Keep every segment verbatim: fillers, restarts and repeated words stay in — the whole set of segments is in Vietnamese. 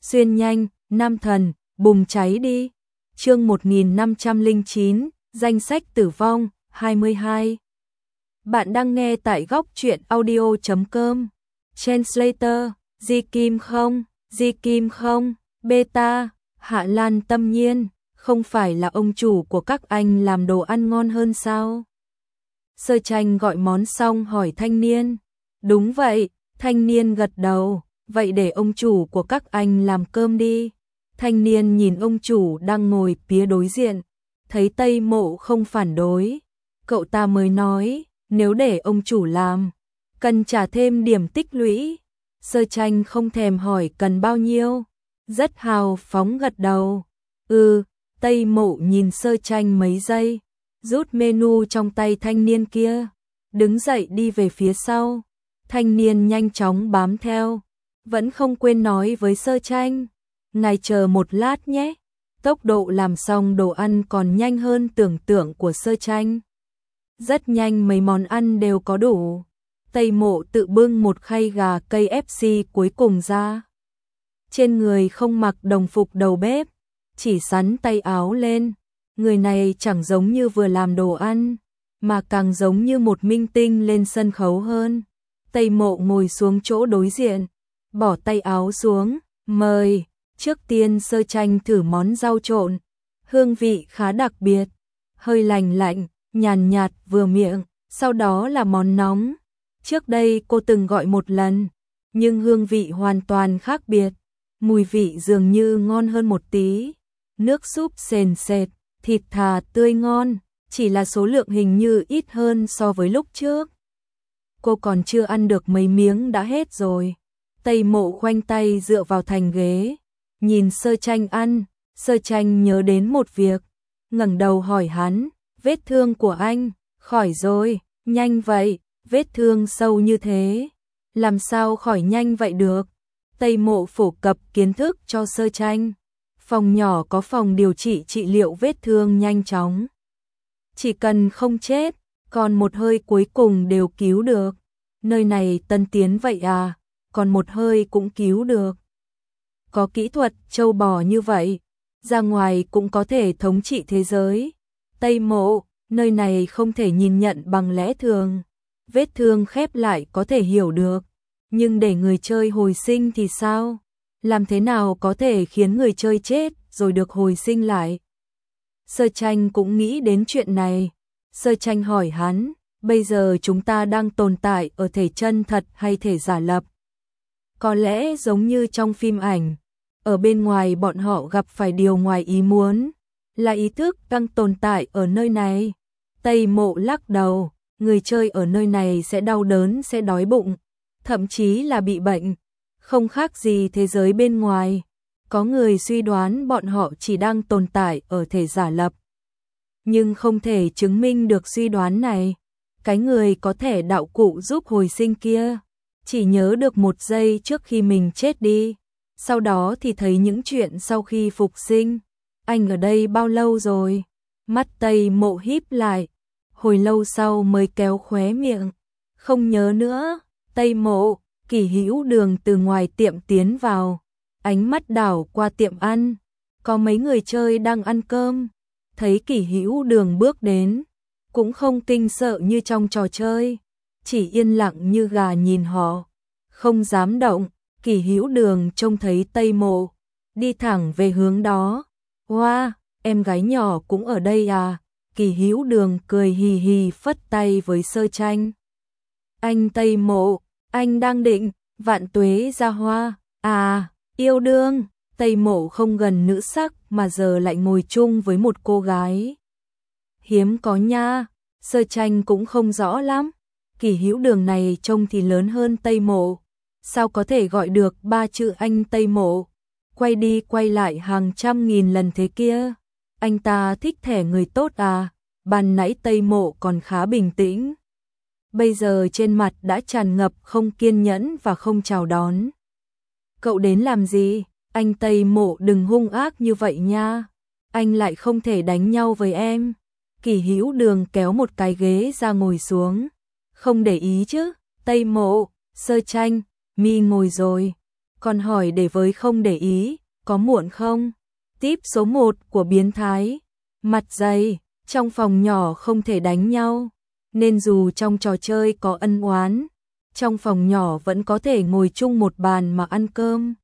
xuyên nhanh, nam thần, bùng cháy đi. Chương một nghìn năm trăm lẻ chín, danh sách tử vong, hai mươi hai. Bạn đang nghe tại góc truyện audio chấm com. Translator, Di Kim không, Di Kim không, beta, Hạ Lan Tâm Nhiên, không phải là ông chủ của các anh làm đồ ăn ngon hơn sao? Sơ Tranh gọi món xong hỏi thanh niên. Đúng vậy, thanh niên gật đầu, vậy để ông chủ của các anh làm cơm đi. Thanh niên nhìn ông chủ đang ngồi phía đối diện, thấy Tây Mộ không phản đối. Cậu ta mới nói, nếu để ông chủ làm, cần trả thêm điểm tích lũy. Sơ Tranh không thèm hỏi cần bao nhiêu, rất hào phóng gật đầu. Ừ, Tây Mộ nhìn Sơ Tranh mấy giây, rút menu trong tay thanh niên kia, đứng dậy đi về phía sau. Thanh niên nhanh chóng bám theo, vẫn không quên nói với Sơ Tranh, ngài chờ một lát nhé. Tốc độ làm xong đồ ăn còn nhanh hơn tưởng tượng của Sơ Tranh. Rất nhanh mấy món ăn đều có đủ. Tây Mộ tự bưng một khay gà ca ép xê cuối cùng ra. Trên người không mặc đồng phục đầu bếp, chỉ xắn tay áo lên. Người này chẳng giống như vừa làm đồ ăn, mà càng giống như một minh tinh lên sân khấu hơn. Tây Mộ ngồi xuống chỗ đối diện, bỏ tay áo xuống, mời. Trước tiên Sơ Tranh thử món rau trộn, hương vị khá đặc biệt, hơi lành lạnh, nhàn nhạt vừa miệng, sau đó là món nóng. Trước đây cô từng gọi một lần, nhưng hương vị hoàn toàn khác biệt, mùi vị dường như ngon hơn một tí. Nước súp sền sệt, thịt thà tươi ngon, chỉ là số lượng hình như ít hơn so với lúc trước. Cô còn chưa ăn được mấy miếng đã hết rồi. Tây Mộ khoanh tay dựa vào thành ghế, nhìn Sơ Tranh ăn. Sơ Tranh nhớ đến một việc, ngẩng đầu hỏi hắn, vết thương của anh, khỏi rồi, nhanh vậy, vết thương sâu như thế, làm sao khỏi nhanh vậy được? Tây Mộ phổ cập kiến thức cho Sơ Tranh. Phòng nhỏ có phòng điều trị trị liệu vết thương nhanh chóng. Chỉ cần không chết, còn một hơi cuối cùng đều cứu được. Nơi này tân tiến vậy à, còn một hơi cũng cứu được. Có kỹ thuật trâu bò như vậy, ra ngoài cũng có thể thống trị thế giới. Tây Mộ, nơi này không thể nhìn nhận bằng lẽ thường. Vết thương khép lại có thể hiểu được, nhưng để người chơi hồi sinh thì sao? Làm thế nào có thể khiến người chơi chết rồi được hồi sinh lại? Sơ Tranh cũng nghĩ đến chuyện này. Sơ Tranh hỏi hắn, bây giờ chúng ta đang tồn tại ở thể chân thật hay thể giả lập? Có lẽ giống như trong phim ảnh, ở bên ngoài bọn họ gặp phải điều ngoài ý muốn, là ý thức đang tồn tại ở nơi này. Tây Mộ lắc đầu, người chơi ở nơi này sẽ đau đớn, sẽ đói bụng, thậm chí là bị bệnh, không khác gì thế giới bên ngoài. Có người suy đoán bọn họ chỉ đang tồn tại ở thể giả lập, nhưng không thể chứng minh được suy đoán này. Cái người có thể đạo cụ giúp hồi sinh kia, chỉ nhớ được một giây trước khi mình chết đi, sau đó thì thấy những chuyện sau khi phục sinh. Anh ở đây bao lâu rồi? Mắt Tây Mộ híp lại, hồi lâu sau mới kéo khóe miệng. Không nhớ nữa. Tây Mộ, Kỷ Hữu Đường từ ngoài tiệm tiến vào, ánh mắt đảo qua tiệm ăn, có mấy người chơi đang ăn cơm. Thấy Kỷ Hữu Đường bước đến, cũng không kinh sợ như trong trò chơi, chỉ yên lặng như gà nhìn họ, không dám động. Kỷ Hữu Đường trông thấy Tây Mộ, đi thẳng về hướng đó. Hoa, wow, em gái nhỏ cũng ở đây à? Kỷ Hữu Đường cười hì hì phất tay với Sơ Tranh. Anh Tây Mộ, anh đang định, vạn tuế ra hoa, à, yêu đương. Tây Mộ không gần nữ sắc mà giờ lại ngồi chung với một cô gái. Hiếm có nha. Sơ Tranh cũng không rõ lắm. Kỷ Hữu Đường này trông thì lớn hơn Tây Mộ, sao có thể gọi được ba chữ anh Tây Mộ? Quay đi quay lại hàng trăm nghìn lần thế kia. Anh ta thích thẻ người tốt à? Ban nãy Tây Mộ còn khá bình tĩnh, bây giờ trên mặt đã tràn ngập không kiên nhẫn và không chào đón. Cậu đến làm gì? Anh Tây Mộ đừng hung ác như vậy nha, anh lại không thể đánh nhau với em. Kỷ Hữu Đường kéo một cái ghế ra ngồi xuống. Không để ý chứ? Tây Mộ, Sơ Tranh, mi ngồi rồi. còn hỏi để với không để ý, có muộn không? Tip số một của biến thái, mặt dày, trong phòng nhỏ không thể đánh nhau, nên dù trong trò chơi có ân oán, trong phòng nhỏ vẫn có thể ngồi chung một bàn mà ăn cơm.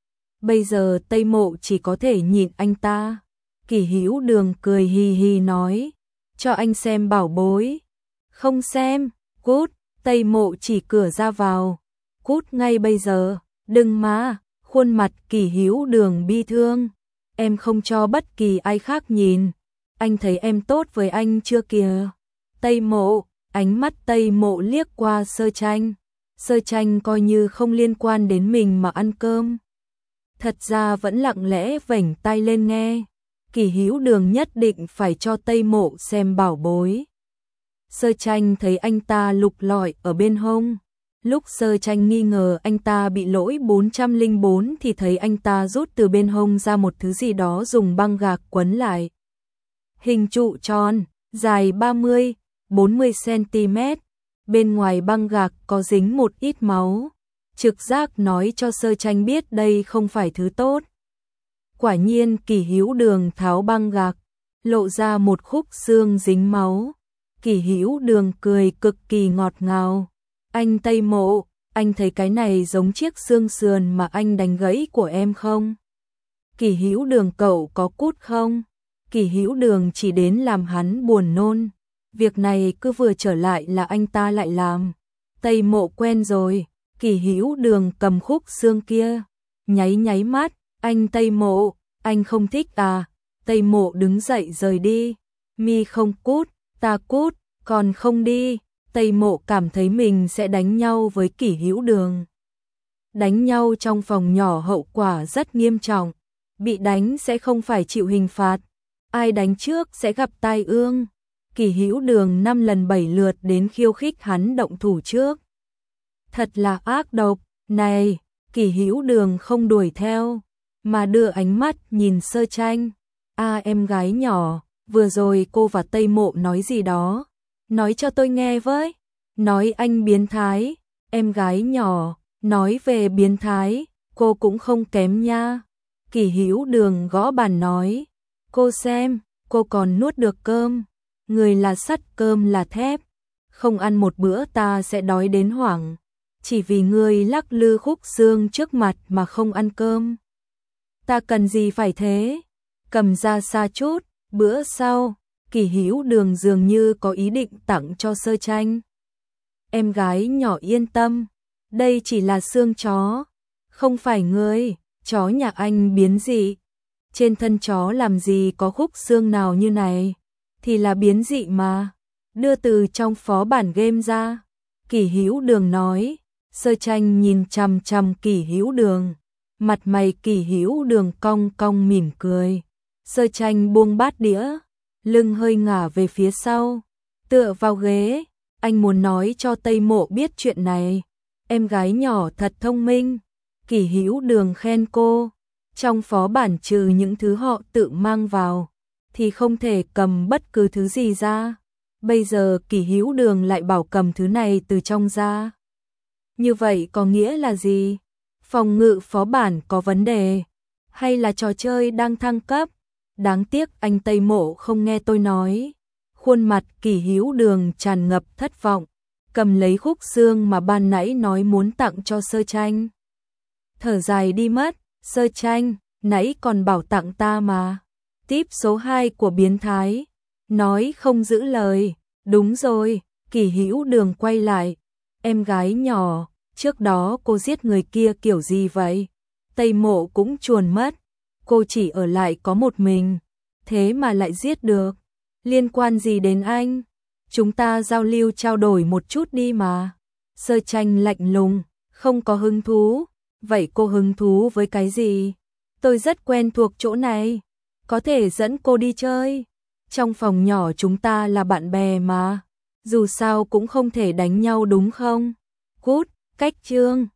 Bây giờ Tây Mộ chỉ có thể nhịn anh ta. Kỷ Hữu Đường cười hì hì nói, cho anh xem bảo bối. Không xem, cút. Tây Mộ chỉ cửa ra vào, cút ngay bây giờ. Đừng mà. Khuôn mặt Kỷ Hữu Đường bi thương, em không cho bất kỳ ai khác nhìn, anh thấy em tốt với anh chưa kìa. Tây Mộ, ánh mắt Tây Mộ liếc qua Sơ Tranh. Sơ Tranh coi như không liên quan đến mình mà ăn cơm, thật ra vẫn lặng lẽ vểnh tai lên nghe. Kỷ Hữu Đường nhất định phải cho Tây Mộ xem bảo bối. Sơ Tranh thấy anh ta lục lọi ở bên hông. Lúc Sơ Tranh nghi ngờ anh ta bị lỗi bốn trăm lẻ bốn thì thấy anh ta rút từ bên hông ra một thứ gì đó dùng băng gạc quấn lại. Hình trụ tròn, dài ba mươi, bốn mươi xăng-ti-mét, bên ngoài băng gạc có dính một ít máu. Trực giác nói cho Sơ Tranh biết đây không phải thứ tốt. Quả nhiên Kỷ Hữu Đường tháo băng gạc, lộ ra một khúc xương dính máu. Kỷ Hữu Đường cười cực kỳ ngọt ngào. Anh Tây Mộ, anh thấy cái này giống chiếc xương sườn mà anh đánh gãy của em không? Kỷ Hữu Đường cậu có cút không? Kỷ Hữu Đường chỉ đến làm hắn buồn nôn. Việc này cứ vừa trở lại là anh ta lại làm. Tây Mộ quen rồi. Kỷ Hữu Đường cầm khúc xương kia, nháy nháy mắt. Anh Tây Mộ, anh không thích à? Tây Mộ đứng dậy rời đi. Mi không cút, ta cút, còn không đi. Tây Mộ cảm thấy mình sẽ đánh nhau với Kỷ Hữu Đường. Đánh nhau trong phòng nhỏ hậu quả rất nghiêm trọng. Bị đánh sẽ không phải chịu hình phạt. Ai đánh trước sẽ gặp tai ương. Kỷ Hữu Đường năm lần bảy lượt đến khiêu khích hắn động thủ trước. Thật là ác độc. Này, Kỷ Hữu Đường không đuổi theo, mà đưa ánh mắt nhìn Sơ Tranh. A em gái nhỏ, vừa rồi cô và Tây Mộ nói gì đó? Nói cho tôi nghe với. Nói anh biến thái. Em gái nhỏ, nói về biến thái, cô cũng không kém nha. Kỷ Hữu Đường gõ bàn nói, cô xem, cô còn nuốt được cơm. Người là sắt, cơm là thép. Không ăn một bữa ta sẽ đói đến hoảng. Chỉ vì ngươi lắc lư khúc xương trước mặt mà không ăn cơm. Ta cần gì phải thế? Cầm ra xa chút. Bữa sau, Kỷ Hữu Đường dường như có ý định tặng cho Sơ Tranh. Em gái nhỏ yên tâm, đây chỉ là xương chó, không phải ngươi. Chó nhà anh biến dị. Trên thân chó làm gì có khúc xương nào như này? Thì là biến dị mà. Đưa từ trong phó bản game ra. Kỷ Hữu Đường nói. Sơ Tranh nhìn chằm chằm Kỷ Hữu Đường. Mặt mày Kỷ Hữu Đường cong cong mỉm cười. Sơ Tranh buông bát đĩa, lưng hơi ngả về phía sau, tựa vào ghế. Anh muốn nói cho Tây Mộ biết chuyện này. Em gái nhỏ thật thông minh. Kỷ Hữu Đường khen cô. Trong phó bản trừ những thứ họ tự mang vào, thì không thể cầm bất cứ thứ gì ra. Bây giờ Kỷ Hữu Đường lại bảo cầm thứ này từ trong ra. Như vậy có nghĩa là gì? Phòng ngự phó bản có vấn đề? Hay là trò chơi đang thăng cấp? Đáng tiếc anh Tây Mộ không nghe tôi nói. Khuôn mặt Kỷ Hữu Đường tràn ngập thất vọng, cầm lấy khúc xương mà ban nãy nói muốn tặng cho Sơ Tranh. Thở dài đi mất. Sơ Tranh, nãy còn bảo tặng ta mà. Tip số hai của biến thái, nói không giữ lời. Đúng rồi. Kỷ Hữu Đường quay lại. Em gái nhỏ, trước đó cô giết người kia kiểu gì vậy? Tây Mộ cũng chuồn mất. Cô chỉ ở lại có một mình, thế mà lại giết được. Liên quan gì đến anh? Chúng ta giao lưu trao đổi một chút đi mà. Sơ Tranh lạnh lùng, không có hứng thú. Vậy cô hứng thú với cái gì? Tôi rất quen thuộc chỗ này, có thể dẫn cô đi chơi. Trong phòng nhỏ chúng ta là bạn bè mà, dù sao cũng không thể đánh nhau đúng không? Cút, cách chương.